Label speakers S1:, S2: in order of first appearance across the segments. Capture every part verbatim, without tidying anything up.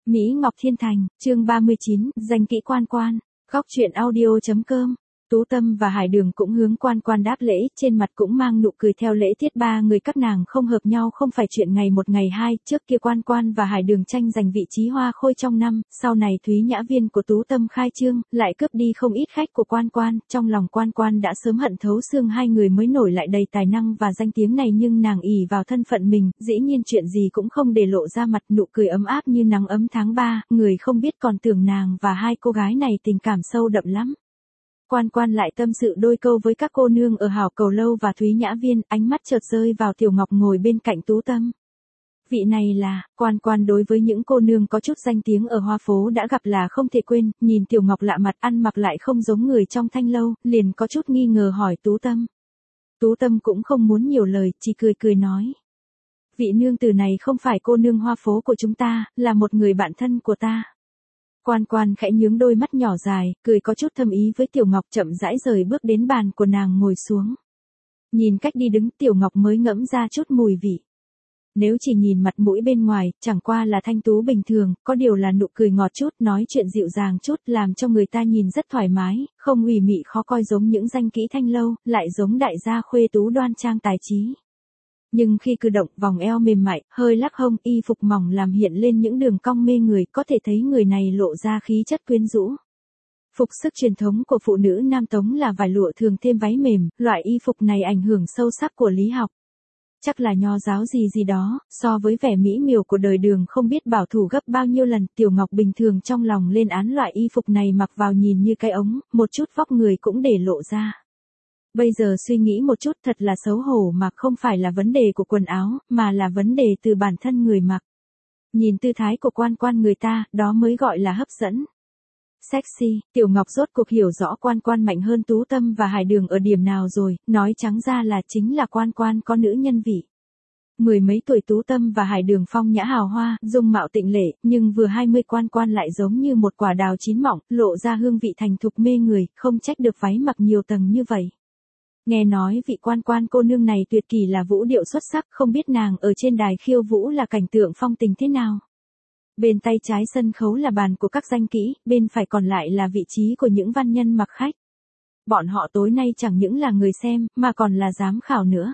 S1: Mỹ Ngọc Thiên Thành, chương ba mươi chín, danh kỹ Quan Quan, góc truyện audio chấm com. Tú Tâm và Hải Đường cũng hướng Quan Quan đáp lễ, trên mặt cũng mang nụ cười theo lễ tiết ba người các nàng không hợp nhau không phải chuyện ngày một ngày hai, trước kia Quan Quan và Hải Đường tranh giành vị trí hoa khôi trong năm, sau này Thúy Nhã Viên của Tú Tâm khai trương, lại cướp đi không ít khách của Quan Quan, trong lòng Quan Quan đã sớm hận thấu xương hai người mới nổi lại đầy tài năng và danh tiếng này nhưng nàng ỷ vào thân phận mình, dĩ nhiên chuyện gì cũng không để lộ ra mặt, nụ cười ấm áp như nắng ấm tháng ba, người không biết còn tưởng nàng và hai cô gái này tình cảm sâu đậm lắm. Quan Quan lại tâm sự đôi câu với các cô nương ở Hảo Cầu Lâu và Thúy Nhã Viên, ánh mắt chợt rơi vào Tiểu Ngọc ngồi bên cạnh Tú Tâm. Vị này là, Quan Quan đối với những cô nương có chút danh tiếng ở hoa phố đã gặp là không thể quên, nhìn Tiểu Ngọc lạ mặt ăn mặc lại không giống người trong thanh lâu, liền có chút nghi ngờ hỏi Tú Tâm. Tú Tâm cũng không muốn nhiều lời, chỉ cười cười nói. Vị nương tử này không phải cô nương hoa phố của chúng ta, là một người bạn thân của ta. Quan Quan khẽ nhướng đôi mắt nhỏ dài, cười có chút thâm ý với Tiểu Ngọc chậm rãi rời bước đến bàn của nàng ngồi xuống. Nhìn cách đi đứng Tiểu Ngọc mới ngẫm ra chút mùi vị. Nếu chỉ nhìn mặt mũi bên ngoài, chẳng qua là thanh tú bình thường, có điều là nụ cười ngọt chút, nói chuyện dịu dàng chút làm cho người ta nhìn rất thoải mái, không ủy mị khó coi giống những danh kỹ thanh lâu, lại giống đại gia khuê tú đoan trang tài trí. Nhưng khi cử động vòng eo mềm mại, hơi lắc hông, y phục mỏng làm hiện lên những đường cong mê người, có thể thấy người này lộ ra khí chất quyến rũ. Phục sức truyền thống của phụ nữ Nam Tống là vải lụa thường thêm váy mềm, loại y phục này ảnh hưởng sâu sắc của lý học. Chắc là nho giáo gì gì đó, so với vẻ mỹ miều của đời Đường không biết bảo thủ gấp bao nhiêu lần, Tiểu Ngọc bình thường trong lòng lên án loại y phục này mặc vào nhìn như cái ống, một chút vóc người cũng để lộ ra. Bây giờ suy nghĩ một chút thật là xấu hổ mà không phải là vấn đề của quần áo, mà là vấn đề từ bản thân người mặc. Nhìn tư thái của Quan Quan người ta, đó mới gọi là hấp dẫn. Sexy, Tiểu Ngọc rốt cuộc hiểu rõ Quan Quan mạnh hơn Tú Tâm và Hải Đường ở điểm nào rồi, nói trắng ra là chính là Quan Quan có nữ nhân vị. Mười mấy tuổi Tú Tâm và Hải Đường phong nhã hào hoa, dung mạo tịnh lệ, nhưng vừa hai mươi Quan Quan lại giống như một quả đào chín mọng, lộ ra hương vị thành thục mê người, không trách được váy mặc nhiều tầng như vậy. Nghe nói vị Quan Quan cô nương này tuyệt kỳ là vũ điệu xuất sắc, không biết nàng ở trên đài khiêu vũ là cảnh tượng phong tình thế nào. Bên tay trái sân khấu là bàn của các danh kỹ, bên phải còn lại là vị trí của những văn nhân mặc khách. Bọn họ tối nay chẳng những là người xem, mà còn là giám khảo nữa.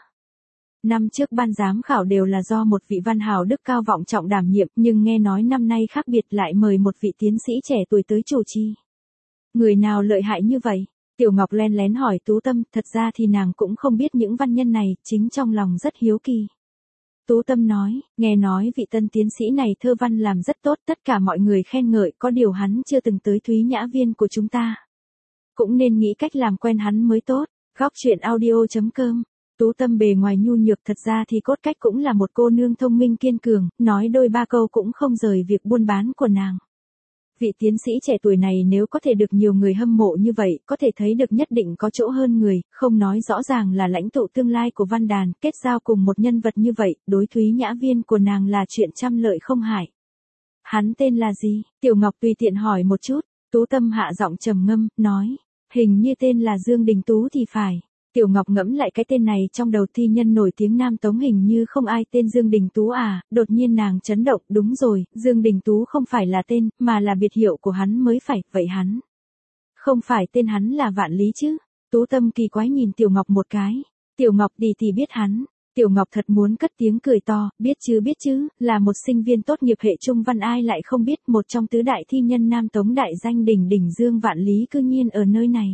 S1: Năm trước ban giám khảo đều là do một vị văn hào đức cao vọng trọng đảm nhiệm, nhưng nghe nói năm nay khác biệt lại mời một vị tiến sĩ trẻ tuổi tới chủ trì. Người nào lợi hại như vậy? Tiểu Ngọc len lén hỏi Tú Tâm, thật ra thì nàng cũng không biết những văn nhân này, chính trong lòng rất hiếu kỳ. Tú Tâm nói, nghe nói vị tân tiến sĩ này thơ văn làm rất tốt, tất cả mọi người khen ngợi, có điều hắn chưa từng tới Thúy Nhã Viên của chúng ta. Cũng nên nghĩ cách làm quen hắn mới tốt, góc truyện audio chấm com. Tú Tâm bề ngoài nhu nhược thật ra thì cốt cách cũng là một cô nương thông minh kiên cường, nói đôi ba câu cũng không rời việc buôn bán của nàng. Vị tiến sĩ trẻ tuổi này nếu có thể được nhiều người hâm mộ như vậy, có thể thấy được nhất định có chỗ hơn người, không nói rõ ràng là lãnh tụ tương lai của văn đàn, kết giao cùng một nhân vật như vậy, đối Thúy Nhã Viên của nàng là chuyện trăm lợi không hại. Hắn tên là gì? Tiểu Ngọc tùy tiện hỏi một chút, Tú Tâm hạ giọng trầm ngâm, nói, hình như tên là Dương Đình Tú thì phải. Tiểu Ngọc ngẫm lại cái tên này trong đầu thi nhân nổi tiếng Nam Tống hình như không ai tên Dương Đình Tú à, đột nhiên nàng chấn động, đúng rồi, Dương Đình Tú không phải là tên, mà là biệt hiệu của hắn mới phải, vậy hắn. Không phải tên hắn là Vạn Lý chứ? Tú Tâm kỳ quái nhìn Tiểu Ngọc một cái. Tiểu Ngọc đi thì biết hắn. Tiểu Ngọc thật muốn cất tiếng cười to, biết chứ biết chứ, là một sinh viên tốt nghiệp hệ trung văn ai lại không biết một trong tứ đại thi nhân Nam Tống đại danh đỉnh đỉnh Dương Vạn Lý cư nhiên ở nơi này.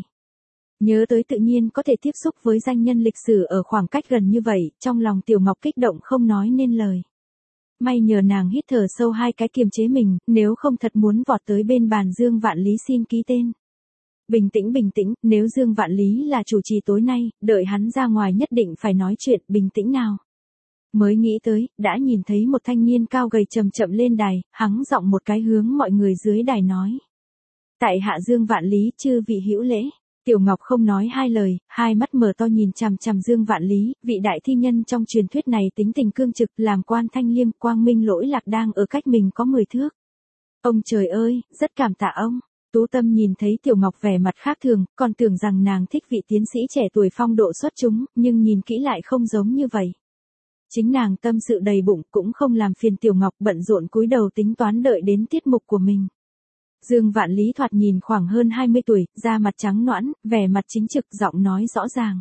S1: Nhớ tới tự nhiên có thể tiếp xúc với danh nhân lịch sử ở khoảng cách gần như vậy, trong lòng Tiểu Ngọc kích động không nói nên lời. May nhờ nàng hít thở sâu hai cái kiềm chế mình, nếu không thật muốn vọt tới bên bàn Dương Vạn Lý xin ký tên. Bình tĩnh bình tĩnh, nếu Dương Vạn Lý là chủ trì tối nay, đợi hắn ra ngoài nhất định phải nói chuyện, bình tĩnh nào. Mới nghĩ tới, đã nhìn thấy một thanh niên cao gầy chậm chậm lên đài, hắng giọng một cái hướng mọi người dưới đài nói. Tại hạ Dương Vạn Lý chư vị hữu lễ. Tiểu Ngọc không nói hai lời, hai mắt mở to nhìn chằm chằm Dương Vạn Lý, vị đại thi nhân trong truyền thuyết này tính tình cương trực, làm quan thanh liêm, quang minh lỗi lạc đang ở cách mình có mười thước. Ông trời ơi, rất cảm tạ ông. Tú Tâm nhìn thấy Tiểu Ngọc vẻ mặt khác thường, còn tưởng rằng nàng thích vị tiến sĩ trẻ tuổi phong độ xuất chúng, nhưng nhìn kỹ lại không giống như vậy. Chính nàng tâm sự đầy bụng cũng không làm phiền Tiểu Ngọc bận rộn cúi đầu tính toán đợi đến tiết mục của mình. Dương Vạn Lý thoạt nhìn khoảng hơn hai mươi tuổi, da mặt trắng nõn, vẻ mặt chính trực, giọng nói rõ ràng.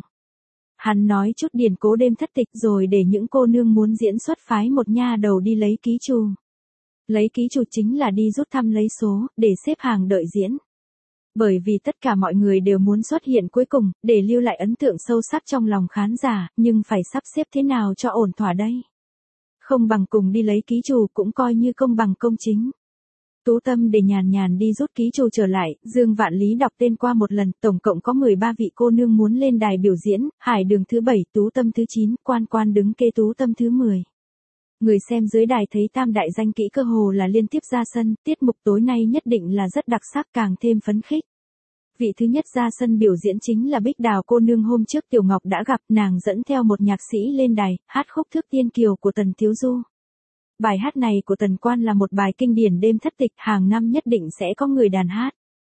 S1: Hắn nói chút điển cố đêm thất tịch rồi để những cô nương muốn diễn xuất phái một nha đầu đi lấy ký chù. Lấy ký chù chính là đi rút thăm lấy số, để xếp hàng đợi diễn. Bởi vì tất cả mọi người đều muốn xuất hiện cuối cùng, để lưu lại ấn tượng sâu sắc trong lòng khán giả, nhưng phải sắp xếp thế nào cho ổn thỏa đây. Không bằng cùng đi lấy ký chù cũng coi như công bằng công chính. Tú Tâm để nhàn nhàn đi rút ký chù trở lại, Dương Vạn Lý đọc tên qua một lần, tổng cộng có mười ba vị cô nương muốn lên đài biểu diễn, Hải Đường thứ bảy, Tú Tâm thứ chín, Quan Quan đứng kế Tú Tâm thứ mười. Người xem dưới đài thấy tam đại danh kỹ cơ hồ là liên tiếp ra sân, tiết mục tối nay nhất định là rất đặc sắc càng thêm phấn khích. Vị thứ nhất ra sân biểu diễn chính là Bích Đào cô nương hôm trước Tiểu Ngọc đã gặp, nàng dẫn theo một nhạc sĩ lên đài, hát khúc Thước Tiên Kiều của Tần Thiếu Du. Bài hát này của Tần Quan là một bài kinh điển đêm thất tịch, hàng năm nhất định sẽ có người đàn hát.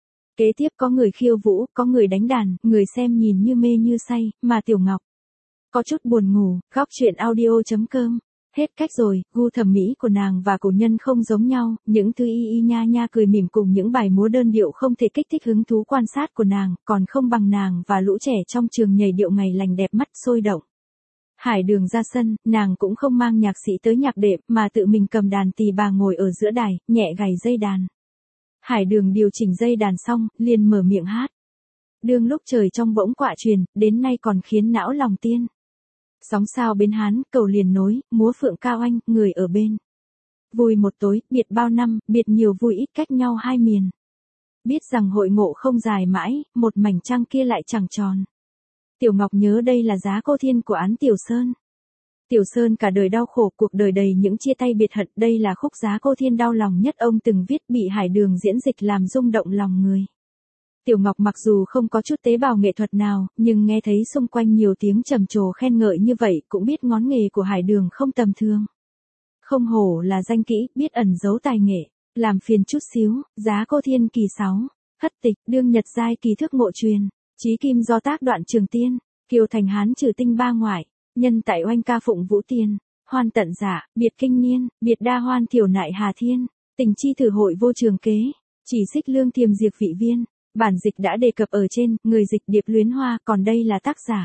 S1: Kế tiếp có người khiêu vũ, có người đánh đàn, người xem nhìn như mê như say, mà Tiểu Ngọc có chút buồn ngủ. Góc truyện audio chấm com. Hết cách rồi, gu thẩm mỹ của nàng và cổ nhân không giống nhau, những thứ y y nha nha cười mỉm cùng những bài múa đơn điệu không thể kích thích hứng thú quan sát của nàng, còn không bằng nàng và lũ trẻ trong trường nhảy điệu ngày lành đẹp mắt sôi động. Hải Đường ra sân, nàng cũng không mang nhạc sĩ tới nhạc đệm, mà tự mình cầm đàn tỳ bà ngồi ở giữa đài, nhẹ gảy dây đàn. Hải Đường điều chỉnh dây đàn xong, liền mở miệng hát. Đương lúc trời trong bỗng quạ truyền, đến nay còn khiến não lòng tiên. Sóng sao bến Hán, cầu liền nối, múa phượng cao anh, người ở bên. Vui một tối, biệt bao năm, biệt nhiều vui ít cách nhau hai miền. Biết rằng hội ngộ không dài mãi, một mảnh trăng kia lại chẳng tròn. Tiểu Ngọc nhớ đây là giá cô thiên của án Tiểu Sơn. Tiểu Sơn cả đời đau khổ, cuộc đời đầy những chia tay biệt hận, đây là khúc giá cô thiên đau lòng nhất ông từng viết, bị Hải Đường diễn dịch làm rung động lòng người. Tiểu Ngọc mặc dù không có chút tế bào nghệ thuật nào, nhưng nghe thấy xung quanh nhiều tiếng trầm trồ khen ngợi như vậy cũng biết ngón nghề của Hải Đường không tầm thường. Không hổ là danh kỹ, biết ẩn giấu tài nghệ, làm phiền chút xíu, giá cô thiên kỳ sáu, hất tịch, đương nhật giai kỳ thước ngộ truyền, chí kim do tác Đoạn Trường Tiên, kiều thành Hán trừ tinh ba ngoại, nhân tại oanh ca phụng vũ tiên, hoan tận giả, biệt kinh niên, biệt đa hoan thiểu nại hà thiên, tình chi thử hội vô trường kế, chỉ xích lương thiềm diệt vị viên. Bản dịch đã đề cập ở trên, người dịch Điệp Luyến Hoa, còn đây là tác giả.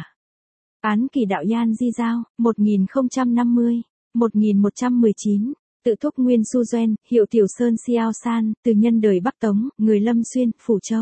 S1: Án Kỳ Đạo Yan Di Giao, một nghìn không trăm năm mươi, một nghìn một trăm mười chín, tự thúc Nguyên Su Doen, hiệu Tiểu Sơn Xiao San, từ nhân đời Bắc Tống, người Lâm Xuyên, Phủ Châu.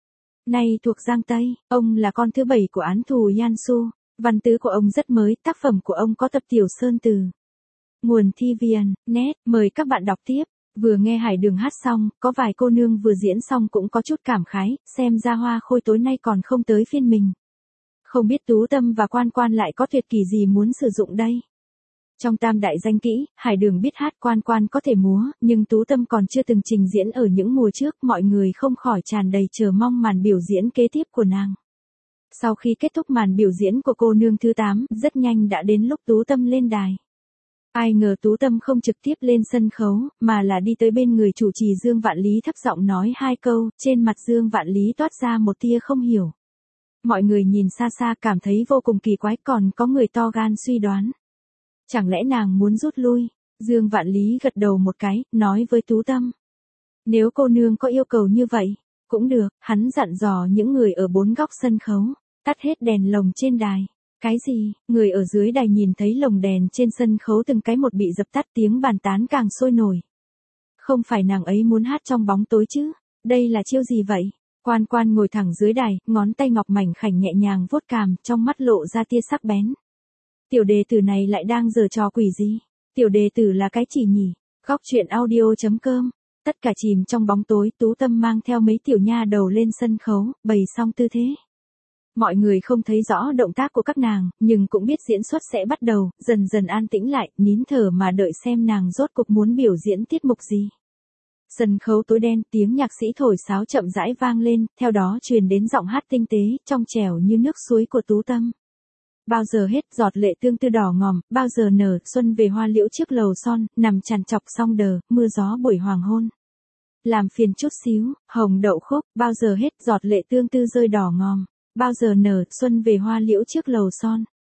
S1: Nay thuộc Giang Tây, ông là con thứ bảy của án thù Yan Su, văn tứ của ông rất mới, tác phẩm của ông có tập Tiểu Sơn Từ. Nguồn thi viền, net, mời các bạn đọc tiếp. Vừa nghe Hải Đường hát xong, có vài cô nương vừa diễn xong cũng có chút cảm khái, xem ra Hoa Khôi tối nay còn không tới phiên mình. Không biết Tú Tâm và Quan Quan lại có tuyệt kỳ gì muốn sử dụng đây. Trong tam đại danh kỹ, Hải Đường biết hát, Quan Quan có thể múa, nhưng Tú Tâm còn chưa từng trình diễn ở những mùa trước, mọi người không khỏi tràn đầy chờ mong màn biểu diễn kế tiếp của nàng. Sau khi kết thúc màn biểu diễn của cô nương thứ tám, rất nhanh đã đến lúc Tú Tâm lên đài. Ai ngờ Tú Tâm không trực tiếp lên sân khấu, mà là đi tới bên người chủ trì Dương Vạn Lý thấp giọng nói hai câu, trên mặt Dương Vạn Lý toát ra một tia không hiểu. Mọi người nhìn xa xa cảm thấy vô cùng kỳ quái, còn có người to gan suy đoán. Chẳng lẽ nàng muốn rút lui? Dương Vạn Lý gật đầu một cái, nói với Tú Tâm. Nếu cô nương có yêu cầu như vậy, cũng được, hắn dặn dò những người ở bốn góc sân khấu, tắt hết đèn lồng trên đài. Cái gì? Người ở dưới đài nhìn thấy lồng đèn trên sân khấu từng cái một bị dập tắt, tiếng bàn tán càng sôi nổi. Không phải nàng ấy muốn hát trong bóng tối chứ? Đây là chiêu gì vậy? Quan Quan ngồi thẳng dưới đài, ngón tay ngọc mảnh khảnh nhẹ nhàng vuốt cằm, trong mắt lộ ra tia sắc bén. Tiểu đề tử này lại đang giở trò quỷ gì? Tiểu đề tử là cái chỉ nhỉ? Góc truyện audio chấm com. Tất cả chìm trong bóng tối, Tú Tâm mang theo mấy tiểu nha đầu lên sân khấu, bày xong tư thế. Mọi người không thấy rõ động tác của các nàng, nhưng cũng biết diễn xuất sẽ bắt đầu, dần dần an tĩnh lại, nín thở mà đợi xem nàng rốt cuộc muốn biểu diễn tiết mục gì. Sân khấu tối đen, tiếng nhạc sĩ thổi sáo chậm rãi vang lên, theo đó truyền đến giọng hát tinh tế, trong trẻo như nước suối của Tú Tâm. Bao giờ hết giọt lệ tương tư đỏ ngòm, bao giờ nở, xuân về hoa liễu trước lầu son, nằm trằn trọc song đờ, mưa gió buổi hoàng hôn. Làm phiền chút xíu, hồng đậu khúc, bao giờ hết giọt lệ tương tư rơi đỏ ngòm. Bao giờ nở, xuân về hoa liễu trước lầu son,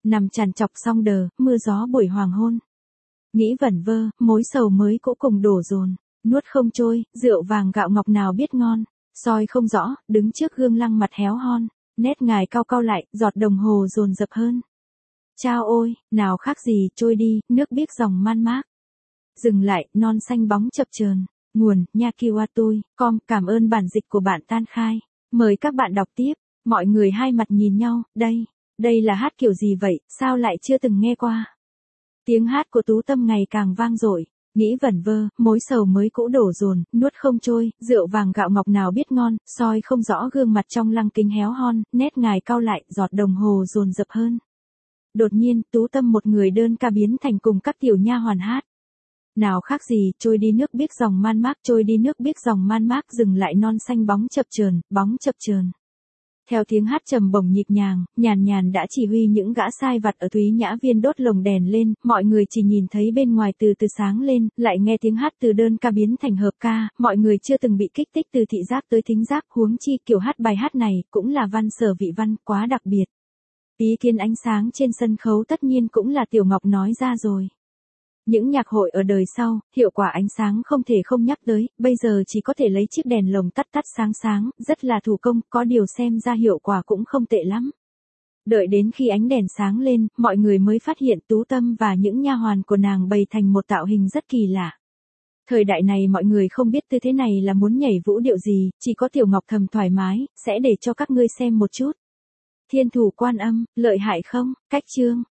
S1: Nằm trằn trọc song đờ, mưa gió buổi hoàng hôn. Nghĩ vẩn vơ, mối sầu mới cũ cùng đổ dồn, nuốt không trôi, rượu vàng gạo ngọc nào biết ngon, soi không rõ, đứng trước gương lăng mặt héo hon, nét ngài cau cau lại, giọt đồng hồ dồn dập hơn. Chao ôi, nào khác gì, trôi đi, nước biếc dòng man mác. Dừng lại, non xanh bóng chập chờn. Nguồn, Nyakiwatui, com, cảm ơn bản dịch của bạn Tan Khai. Mời các bạn đọc tiếp. Mọi người hai mặt nhìn nhau, đây, đây là hát kiểu gì vậy, sao lại chưa từng nghe qua. Tiếng hát của Tú Tâm ngày càng vang dội, nghĩ vẩn vơ, mối sầu mới cũ đổ dồn, nuốt không trôi, rượu vàng gạo ngọc nào biết ngon, soi không rõ gương mặt trong lăng kính héo hon, nét ngài cau lại, giọt đồng hồ dồn dập hơn. Đột nhiên, Tú Tâm một người đơn ca biến thành cùng các tiểu nha hoàn hát. Nào khác gì, trôi đi nước biếc dòng man mác, trôi đi nước biếc dòng man mác, dừng lại non xanh bóng chập chờn, bóng chập chờn. Theo tiếng hát trầm bổng nhịp nhàng, nhàn nhàn đã chỉ huy những gã sai vặt ở Thúy Nhã Viên đốt lồng đèn lên, mọi người chỉ nhìn thấy bên ngoài từ từ sáng lên, lại nghe tiếng hát từ đơn ca biến thành hợp ca, mọi người chưa từng bị kích thích từ thị giác tới thính giác, huống chi kiểu hát bài hát này cũng là văn sở vị văn, quá đặc biệt. Ý kiến ánh sáng trên sân khấu tất nhiên cũng là Tiểu Ngọc nói ra rồi. Những nhạc hội ở đời sau, hiệu quả ánh sáng không thể không nhắc tới, bây giờ chỉ có thể lấy chiếc đèn lồng tắt tắt sáng sáng, rất là thủ công, có điều xem ra hiệu quả cũng không tệ lắm. Đợi đến khi ánh đèn sáng lên, mọi người mới phát hiện Tú Tâm và những nha hoàn của nàng bày thành một tạo hình rất kỳ lạ. Thời đại này mọi người không biết tư thế này là muốn nhảy vũ điệu gì, chỉ có Tiểu Ngọc thầm thoải mái, sẽ để cho các ngươi xem một chút. Thiên thủ Quan Âm, lợi hại không? Cách chương.